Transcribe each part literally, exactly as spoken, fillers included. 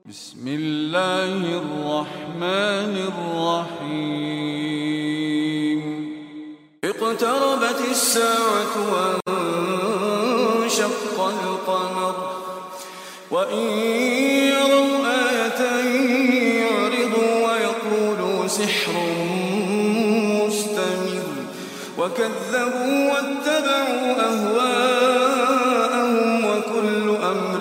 بسم الله الرحمن الرحيم اقتربت الساعة وانشق القمر وإن يروا آية يعرضوا ويقولوا سحر مستمر وكذبوا واتبعوا أهواءهم وكل أمر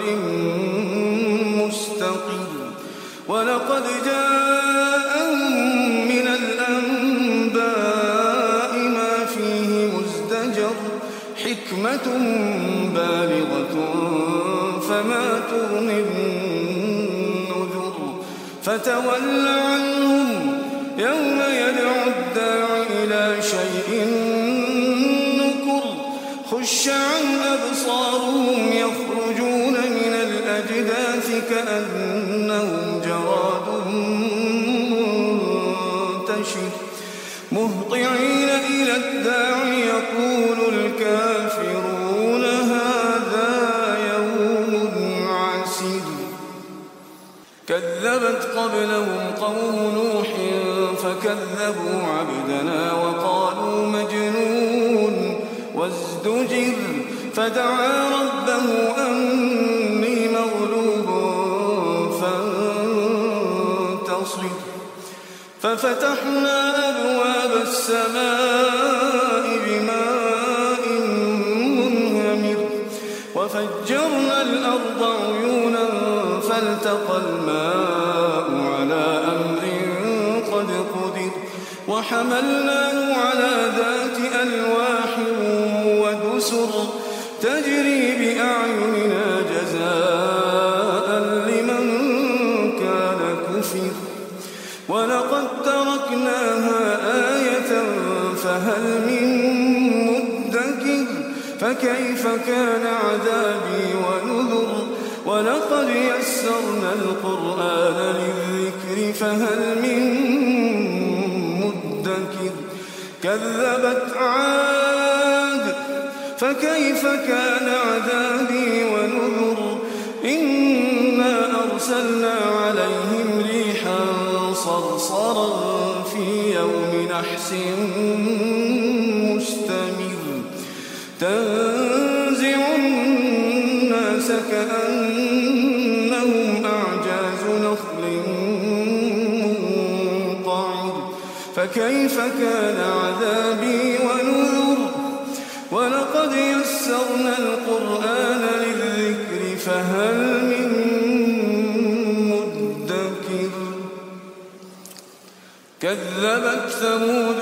مستقر ولقد جاءهم من الأنباء ما فيه مزدجر حكمة بالغة فما تغني النذر فتول عنهم يوم يدعو الداع إلى شيء نكر خش عن أبصارهم يخرجون من الأجداث كأنهم جراد منتشر مهطعين إلى الداع يقول الكافرون هذا يوم عسير كذبت قبلهم قوم نوح فكذبوا عبدنا وقالوا مجنون وازدجر فدعا ربه أني مغلوب فانتصر ففتحنا أبواب السماء بماء منهمر وفجرنا الأرض عيونا فالتقى الماء على أمر قد قدر وحملناه على ذات ألواح ودسر تجري بأعيننا جزاء لمن كان كفر ولقد تركناها آية فهل من مدكر فكيف كان عذابي ونذر ولقد يسرنا القرآن للذكر فهل من مدكر كذبت عاد فكيف كان عذابي ونذر إنا أرسلنا عليهم ريحا صرصرا في يوم نحس مستمر تنزع الناس كأنهم أعجاز نخل منقعر فكيف كان عذابي ونذر ولقد يسرنا القرآن للذكر فهل من مدكر كذبت ثمود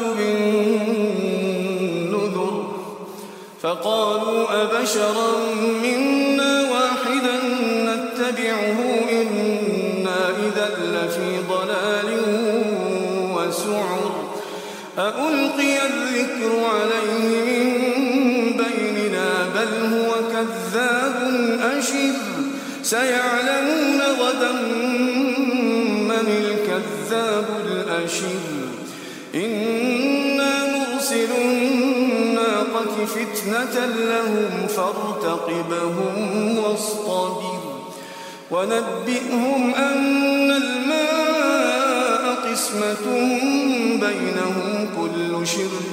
بالنذر فقالوا أبشرا منا واحدا نتبعه إنا إذا لفي ضلال وسعر أألقي الذكر عليه من بيننا بل هو كذاب أشر سيعلمون غدا من الكذاب الأشر إنا مرسل الناقة فتنة لهم فارتقبهم واصطبر ونبئهم أن الماء قسمة بينهم كل شرب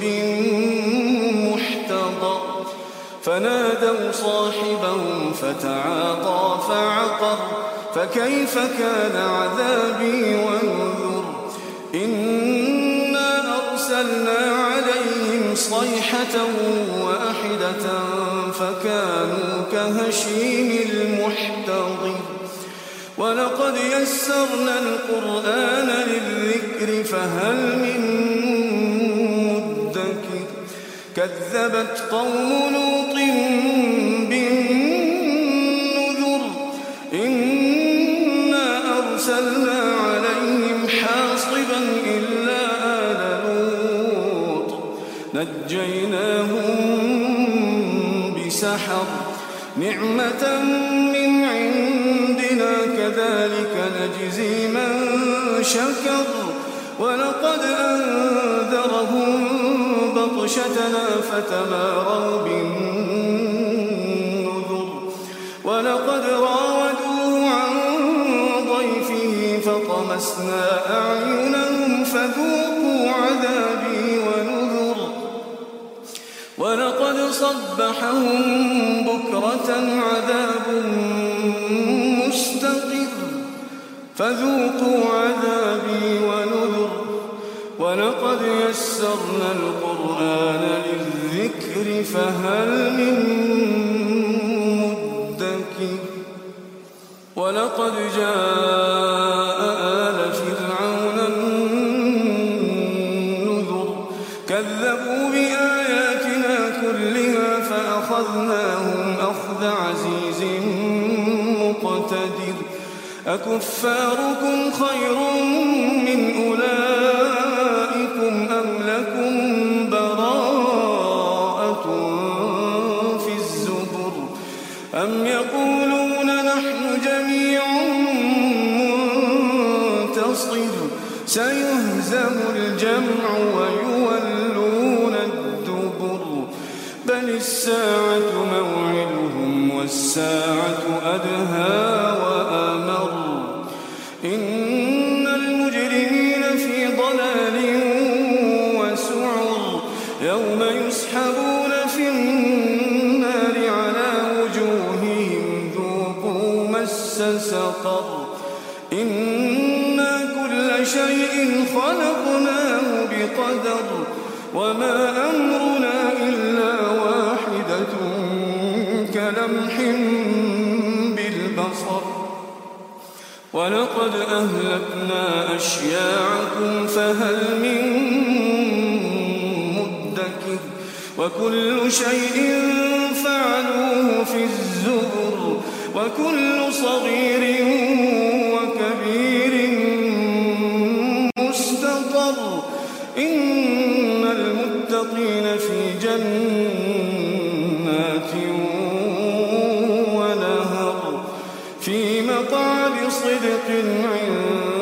محتضر فنادوا صاحبهم فتعاطى فعقر فكيف كان عذابي ونذر إنا أرسلنا عليهم صيحة واحدة فكانوا كهشيم المحتضر ولقد يسرنا القرآن للذكر فهل من مدكر كذبت قوم لوط بالنذر إنا أرسلنا عليهم حاصبا إلا آل لوط نجيناهم بسحر نعمة من عندنا كذلك نجزي من شكر ولقد أنذرهم بطشتنا فتماروا بالنذر ولقد راودوه عن ضيفه وطمسنا أعينهم فذوقوا عذابي ونذر ولقد صبحهم بكرة عذاب مستقر فذوقوا عذابي ونذر ولقد يسرنا القرآن للذكر فهل من مدكر ولقد جاء آل فرعون النذر كذبوا بآياتنا كلها فأخذناهم أخذ عزيز مقتدر أكفاركم خير من أولئكم أم لكم براءة في الزبر أم يقولون نحن جميع منتصر سيهزم الجمع ويولون الدبر بل الساعة موعدهم والساعة أدهى وأمر إن المجرمين في ضلال وسعر يوم يسحبون في النار على وجوههم ذوقوا مس سقر إنا كل شيء خلقناه بقدر وما أمرنا إلا واحدة كلمح بالبصر ولقد أهلكنا أشياعكم فهل من مدكر وكل شيء فعلوه في الزبر وكل صغير وكبير مستطر إن المتقين في جنات ونهر في مقعد صدق عند